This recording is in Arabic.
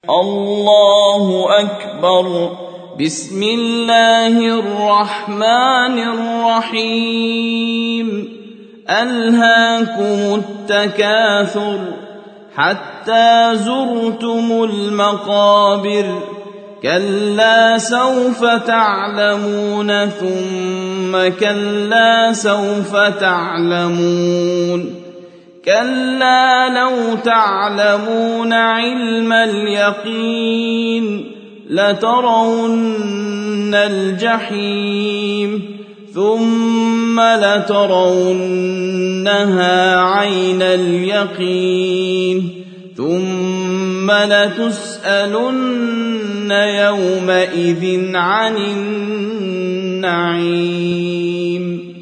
الله أكبر. بسم الله الرحمن الرحيم. ألهاكم التكاثر حتى زرتم المقابر. كلا سوف تعلمون ثم كلا سوف تعلمون. كلا لو تعلمون علم اليقين لترون الجحيم ثم لترونها عين اليقين ثم لتسألن يومئذ عن النعيم.